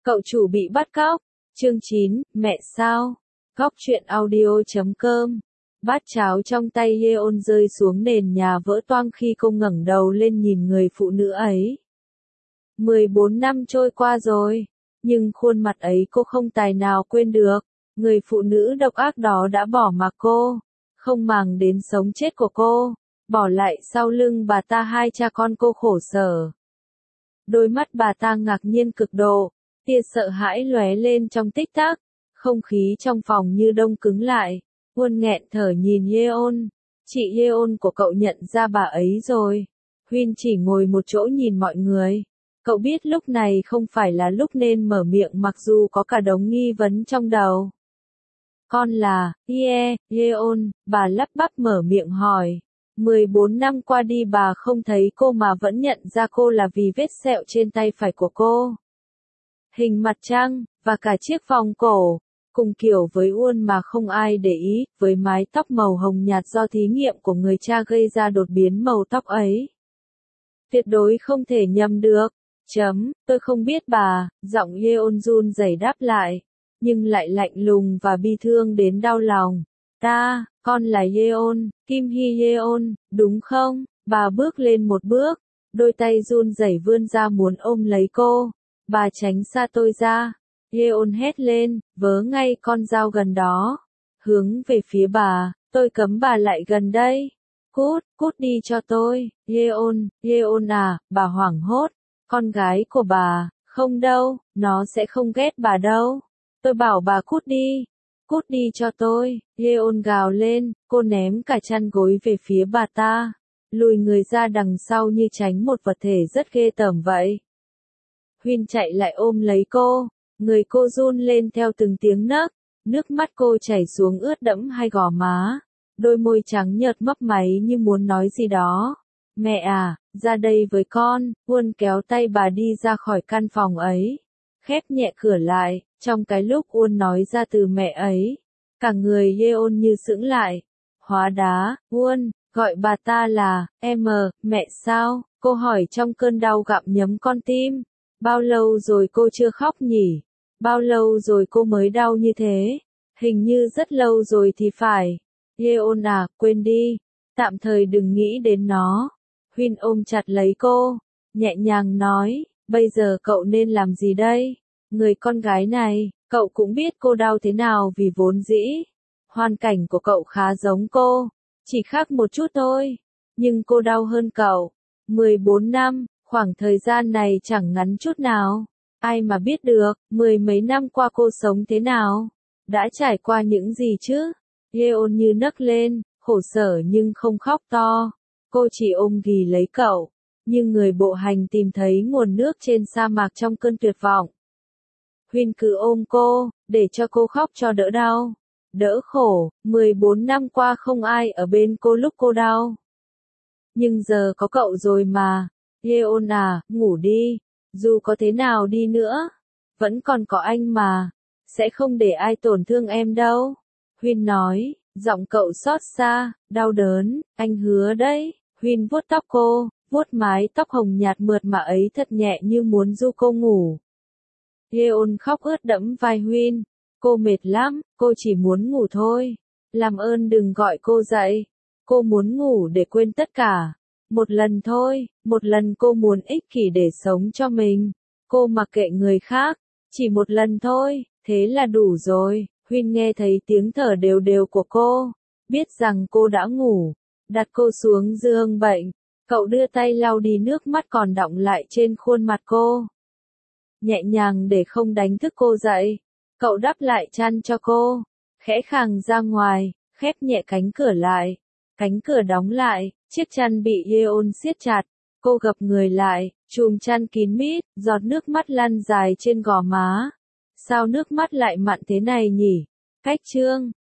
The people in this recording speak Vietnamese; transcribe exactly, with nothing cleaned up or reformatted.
Cậu chủ bị bắt cóc. Chương chín, mẹ sao? Góc truyện audio chấm com. Bát cháo trong tay Yeon rơi xuống nền nhà vỡ toang khi cô ngẩng đầu lên nhìn người phụ nữ ấy. mười bốn năm trôi qua rồi, nhưng khuôn mặt ấy cô không tài nào quên được. Người phụ nữ độc ác đó đã bỏ mặc cô, không màng đến sống chết của cô, bỏ lại sau lưng bà ta hai cha con cô khổ sở. Đôi mắt bà ta ngạc nhiên cực độ, tia sợ hãi lóe lên trong tích tắc, không khí trong phòng như đông cứng lại. Huân nghẹn thở nhìn Yeon, chị Yeon của cậu nhận ra bà ấy rồi. Huyên chỉ ngồi một chỗ nhìn mọi người. Cậu biết lúc này không phải là lúc nên mở miệng mặc dù có cả đống nghi vấn trong đầu. Con là, yeah, Yeon, bà lắp bắp mở miệng hỏi. mười bốn năm qua đi bà không thấy cô mà vẫn nhận ra cô là vì vết sẹo trên tay phải của cô. Hình mặt trăng, và cả chiếc vòng cổ, cùng kiểu với Uôn mà không ai để ý, với mái tóc màu hồng nhạt do thí nghiệm của người cha gây ra đột biến màu tóc ấy. Tuyệt đối không thể nhầm được. Chấm, tôi không biết bà, giọng Yeon run rẩy đáp lại, nhưng lại lạnh lùng và bi thương đến đau lòng. Ta, con là Yeon, Kim Hee Yeon, đúng không? Bà bước lên một bước, đôi tay run rẩy vươn ra muốn ôm lấy cô. Bà tránh xa tôi ra. Yeon hét lên, vớ ngay con dao gần đó, hướng về phía bà, tôi cấm bà lại gần đây. Cút, cút đi cho tôi, Yeon, Yeon à, bà hoảng hốt, con gái của bà, không đâu, nó sẽ không ghét bà đâu. Tôi bảo bà cút đi, cút đi cho tôi, Yeon gào lên, cô ném cả chăn gối về phía bà ta, lùi người ra đằng sau như tránh một vật thể rất ghê tởm vậy. Huyên chạy lại ôm lấy cô, người cô run lên theo từng tiếng nấc, nước mắt cô chảy xuống ướt đẫm hai gò má, đôi môi trắng nhợt mấp máy như muốn nói gì đó. Mẹ à, ra đây với con. Huân kéo tay bà đi ra khỏi căn phòng ấy, khép nhẹ cửa lại. Trong cái lúc Uôn nói ra từ mẹ ấy, cả người Yeon như sững lại. Hóa đá, Uôn, gọi bà ta là, em, mẹ sao? Cô hỏi trong cơn đau gặm nhấm con tim. Bao lâu rồi cô chưa khóc nhỉ? Bao lâu rồi cô mới đau như thế? Hình như rất lâu rồi thì phải. Yeon à, quên đi. Tạm thời đừng nghĩ đến nó. Huyên ôm chặt lấy cô, nhẹ nhàng nói, bây giờ cậu nên làm gì đây? Người con gái này, cậu cũng biết cô đau thế nào vì vốn dĩ. Hoàn cảnh của cậu khá giống cô, chỉ khác một chút thôi. Nhưng cô đau hơn cậu. mười bốn năm. Khoảng thời gian này chẳng ngắn chút nào. Ai mà biết được, mười mấy năm qua cô sống thế nào? Đã trải qua những gì chứ? Yeon như nấc lên, khổ sở nhưng không khóc to. Cô chỉ ôm ghì lấy cậu, như người bộ hành tìm thấy nguồn nước trên sa mạc trong cơn tuyệt vọng. Huyên cứ ôm cô, để cho cô khóc cho đỡ đau, đỡ khổ. mười bốn năm qua không ai ở bên cô lúc cô đau. Nhưng giờ có cậu rồi mà. Yeon à, ngủ đi, dù có thế nào đi nữa, vẫn còn có anh mà, sẽ không để ai tổn thương em đâu. Huyên nói, giọng cậu xót xa, đau đớn, anh hứa đấy. Huyên vuốt tóc cô, vuốt mái tóc hồng nhạt mượt mà ấy thật nhẹ như muốn du cô ngủ. Yeon khóc ướt đẫm vai Huyên, cô mệt lắm, cô chỉ muốn ngủ thôi, làm ơn đừng gọi cô dậy, cô muốn ngủ để quên tất cả. Một lần thôi, một lần cô muốn ích kỷ để sống cho mình. Cô mặc kệ người khác, chỉ một lần thôi, thế là đủ rồi. Huyên nghe thấy tiếng thở đều đều của cô, biết rằng cô đã ngủ, đặt cô xuống giường bệnh. Cậu đưa tay lau đi nước mắt còn đọng lại trên khuôn mặt cô. Nhẹ nhàng để không đánh thức cô dậy, cậu đắp lại chăn cho cô, khẽ khàng ra ngoài, khép nhẹ cánh cửa lại. Cánh cửa đóng lại, chiếc chăn bị Yeon siết chặt, cô gập người lại, chùm chăn kín mít, giọt nước mắt lăn dài trên gò má. Sao nước mắt lại mặn thế này nhỉ? Cách chương